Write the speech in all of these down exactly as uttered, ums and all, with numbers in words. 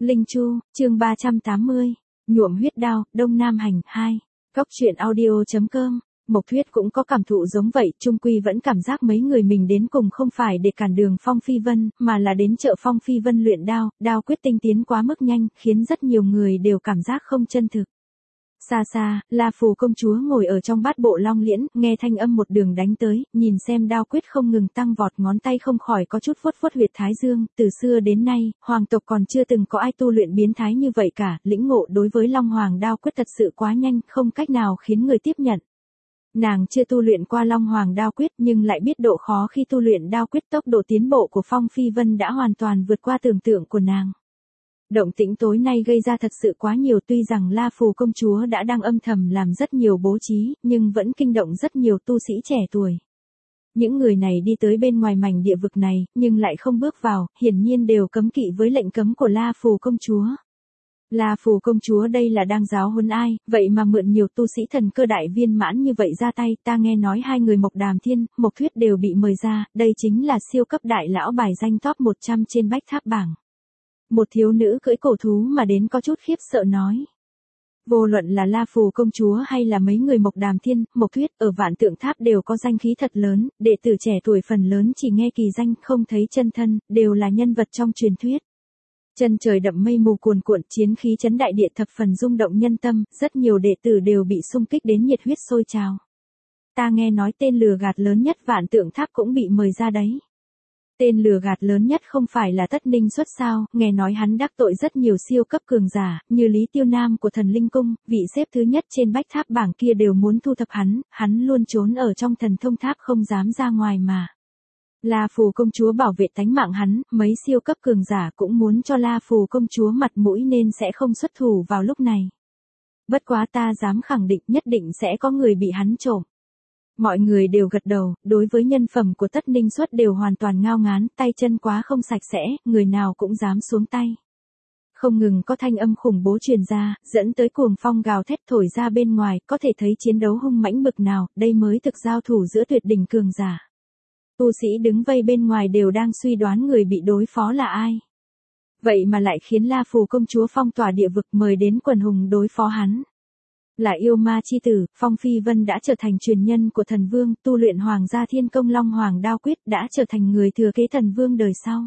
Linh Chu, chương ba trăm tám mươi, nhuộm huyết đao, Đông Nam Hành, hai. Góc truyện audio.com, Mộc Thuyết cũng có cảm thụ giống vậy, chung quy vẫn cảm giác mấy người mình đến cùng không phải để cản đường Phong Phi Vân, mà là đến trợ Phong Phi Vân luyện đao, đao quyết tinh tiến quá mức nhanh, khiến rất nhiều người đều cảm giác không chân thực. Xa xa, La Phù công chúa ngồi ở trong bát bộ long liễn, nghe thanh âm một đường đánh tới, nhìn xem đao quyết không ngừng tăng vọt, ngón tay không khỏi có chút vuốt vuốt huyệt thái dương, từ xưa đến nay, hoàng tộc còn chưa từng có ai tu luyện biến thái như vậy cả, lĩnh ngộ đối với Long Hoàng đao quyết thật sự quá nhanh, không cách nào khiến người tiếp nhận. Nàng chưa tu luyện qua Long Hoàng đao quyết nhưng lại biết độ khó khi tu luyện đao quyết, tốc độ tiến bộ của Phong Phi Vân đã hoàn toàn vượt qua tưởng tượng của nàng. Động tĩnh tối nay gây ra thật sự quá nhiều, tuy rằng La Phù công chúa đã đang âm thầm làm rất nhiều bố trí, nhưng vẫn kinh động rất nhiều tu sĩ trẻ tuổi. Những người này đi tới bên ngoài mảnh địa vực này, nhưng lại không bước vào, hiển nhiên đều cấm kỵ với lệnh cấm của La Phù công chúa. La Phù công chúa đây là đang giáo huấn ai, vậy mà mượn nhiều tu sĩ thần cơ đại viên mãn như vậy ra tay, ta nghe nói hai người Mộc Đàm Thiên, Mộc Thuyết đều bị mời ra, đây chính là siêu cấp đại lão bài danh top một trăm trên bách tháp bảng. Một thiếu nữ cưỡi cổ thú mà đến có chút khiếp sợ nói. Vô luận là La Phù công chúa hay là mấy người Mộc Đàm Thiên, Mộc Thuyết ở Vạn Tượng Tháp đều có danh khí thật lớn, đệ tử trẻ tuổi phần lớn chỉ nghe kỳ danh không thấy chân thân, đều là nhân vật trong truyền thuyết. Chân trời đậm mây mù cuồn cuộn, chiến khí chấn đại địa thập phần rung động nhân tâm, rất nhiều đệ tử đều bị xung kích đến nhiệt huyết sôi trào. Ta nghe nói tên lừa gạt lớn nhất Vạn Tượng Tháp cũng bị mời ra đấy. Tên lừa gạt lớn nhất không phải là Tất Ninh Xuất sao, nghe nói hắn đắc tội rất nhiều siêu cấp cường giả, như Lý Tiêu Nam của Thần Linh Cung, vị xếp thứ nhất trên bách tháp bảng kia đều muốn thu thập hắn, hắn luôn trốn ở trong thần thông tháp không dám ra ngoài mà. La Phù công chúa bảo vệ tánh mạng hắn, mấy siêu cấp cường giả cũng muốn cho La Phù công chúa mặt mũi nên sẽ không xuất thủ vào lúc này. Bất quá ta dám khẳng định nhất định sẽ có người bị hắn trộm. Mọi người đều gật đầu, đối với nhân phẩm của Tất Ninh Xuất đều hoàn toàn ngao ngán, tay chân quá không sạch sẽ, người nào cũng dám xuống tay. Không ngừng có thanh âm khủng bố truyền ra, dẫn tới cuồng phong gào thét thổi ra bên ngoài, có thể thấy chiến đấu hung mãnh bực nào, đây mới thực giao thủ giữa tuyệt đỉnh cường giả. Tu sĩ đứng vây bên ngoài đều đang suy đoán người bị đối phó là ai. Vậy mà lại khiến La Phù công chúa phong tỏa địa vực mời đến quần hùng đối phó hắn. Là yêu ma chi tử, Phong Phi Vân đã trở thành truyền nhân của thần vương, tu luyện Hoàng gia Thiên Công Long Hoàng đao quyết, đã trở thành người thừa kế thần vương đời sau.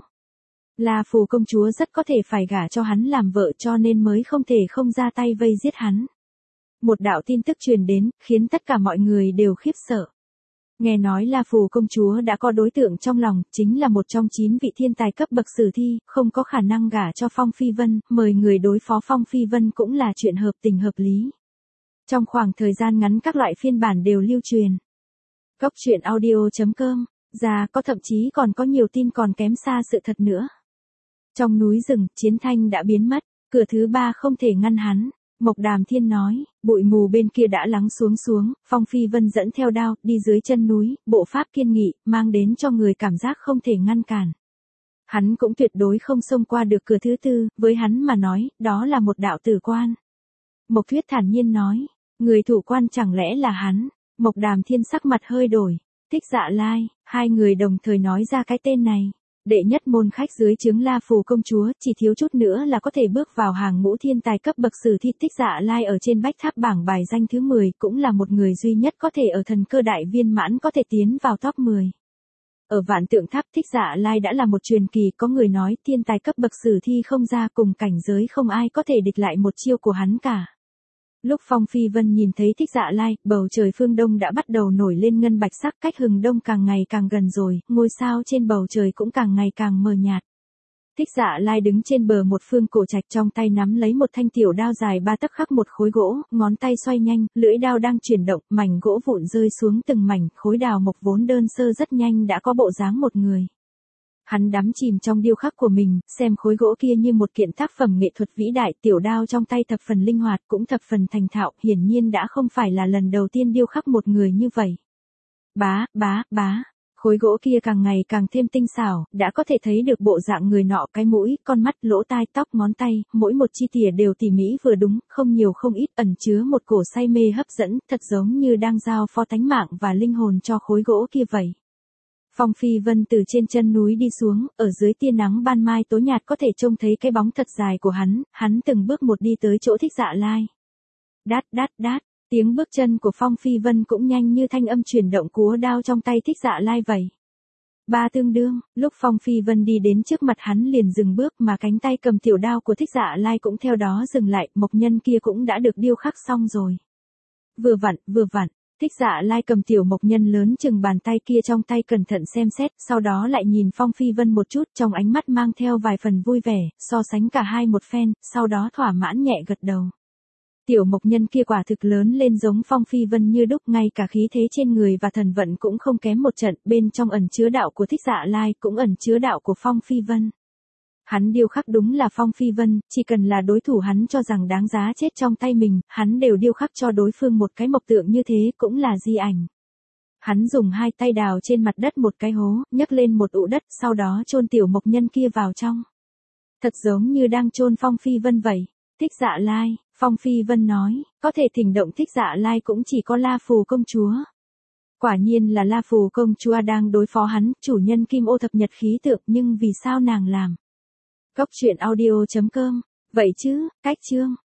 La Phù công chúa rất có thể phải gả cho hắn làm vợ cho nên mới không thể không ra tay vây giết hắn. Một đạo tin tức truyền đến, khiến tất cả mọi người đều khiếp sợ. Nghe nói La Phù công chúa đã có đối tượng trong lòng, chính là một trong chín vị thiên tài cấp bậc sử thi, không có khả năng gả cho Phong Phi Vân, mời người đối phó Phong Phi Vân cũng là chuyện hợp tình hợp lý. Trong khoảng thời gian ngắn các loại phiên bản đều lưu truyền. Góc truyện audio.com, ra có thậm chí còn có nhiều tin còn kém xa sự thật nữa. Trong núi rừng, Chiến Thanh đã biến mất, cửa thứ ba không thể ngăn hắn. Mộc Đàm Thiên nói, bụi mù bên kia đã lắng xuống xuống, Phong Phi Vân dẫn theo đao, đi dưới chân núi, bộ pháp kiên nghị, mang đến cho người cảm giác không thể ngăn cản. Hắn cũng tuyệt đối không xông qua được cửa thứ tư, với hắn mà nói, đó là một đạo tử quan. Mộc Thuyết thản nhiên nói, người thủ quan chẳng lẽ là hắn? Mộc Đàm Thiên sắc mặt hơi đổi. Thích Dạ Lai, hai người đồng thời nói ra cái tên này. Đệ nhất môn khách dưới trướng La Phù công chúa, chỉ thiếu chút nữa là có thể bước vào hàng ngũ thiên tài cấp bậc sử thi. Thích Dạ Lai ở trên bách tháp bảng bài danh thứ mười, cũng là một người duy nhất có thể ở thần cơ đại viên mãn có thể tiến vào top mười. Ở Vạn Tượng Tháp, Thích Dạ Lai đã là một truyền kỳ, có người nói thiên tài cấp bậc sử thi không ra, cùng cảnh giới không ai có thể địch lại một chiêu của hắn cả. Lúc Phong Phi Vân nhìn thấy Thích Dạ Lai, bầu trời phương đông đã bắt đầu nổi lên ngân bạch sắc, cách hừng đông càng ngày càng gần rồi, ngôi sao trên bầu trời cũng càng ngày càng mờ nhạt. Thích Dạ Lai đứng trên bờ một phương cổ trạch, trong tay nắm lấy một thanh tiểu đao dài ba tấc khắc một khối gỗ, ngón tay xoay nhanh, lưỡi đao đang chuyển động, mảnh gỗ vụn rơi xuống từng mảnh, khối đào mộc vốn đơn sơ rất nhanh đã có bộ dáng một người. Hắn đắm chìm trong điêu khắc của mình, xem khối gỗ kia như một kiện tác phẩm nghệ thuật vĩ đại, tiểu đao trong tay thập phần linh hoạt, cũng thập phần thành thạo, hiển nhiên đã không phải là lần đầu tiên điêu khắc một người như vậy. Bá, bá, bá, khối gỗ kia càng ngày càng thêm tinh xảo, đã có thể thấy được bộ dạng người nọ, cái mũi, con mắt, lỗ tai, tóc, ngón tay, mỗi một chi tỉa đều tỉ mỉ vừa đúng, không nhiều không ít, ẩn chứa một cổ say mê hấp dẫn, thật giống như đang giao phó tánh mạng và linh hồn cho khối gỗ kia vậy. Phong Phi Vân từ trên chân núi đi xuống, ở dưới tia nắng ban mai tối nhạt có thể trông thấy cái bóng thật dài của hắn, hắn từng bước một đi tới chỗ Thích Dạ Lai. Đát đát đát, tiếng bước chân của Phong Phi Vân cũng nhanh như thanh âm chuyển động cúa đao trong tay Thích Dạ Lai vậy. Ba tương đương, lúc Phong Phi Vân đi đến trước mặt hắn liền dừng bước mà cánh tay cầm tiểu đao của Thích Dạ Lai cũng theo đó dừng lại, mộc nhân kia cũng đã được điêu khắc xong rồi. Vừa vặn, vừa vặn, Thích Dạ Lai cầm tiểu mộc nhân lớn chừng bàn tay kia trong tay cẩn thận xem xét, sau đó lại nhìn Phong Phi Vân một chút trong ánh mắt mang theo vài phần vui vẻ, so sánh cả hai một phen, sau đó thỏa mãn nhẹ gật đầu. Tiểu mộc nhân kia quả thực lớn lên giống Phong Phi Vân như đúc, ngay cả khí thế trên người và thần vận cũng không kém một trận, bên trong ẩn chứa đạo của Thích Dạ Lai cũng ẩn chứa đạo của Phong Phi Vân. Hắn điêu khắc đúng là Phong Phi Vân, chỉ cần là đối thủ hắn cho rằng đáng giá chết trong tay mình, hắn đều điêu khắc cho đối phương một cái mộc tượng như thế, cũng là di ảnh. Hắn dùng hai tay đào trên mặt đất một cái hố, nhấc lên một ụ đất, sau đó chôn tiểu mộc nhân kia vào trong. Thật giống như đang chôn Phong Phi Vân vậy. Thích Dạ Lai, Phong Phi Vân nói, có thể thỉnh động Thích Dạ Lai cũng chỉ có La Phù công chúa. Quả nhiên là La Phù công chúa đang đối phó hắn, chủ nhân Kim Ô thập nhật khí tượng, nhưng vì sao nàng làm? Góc truyện audio chấm com, vậy chứ, cách chương.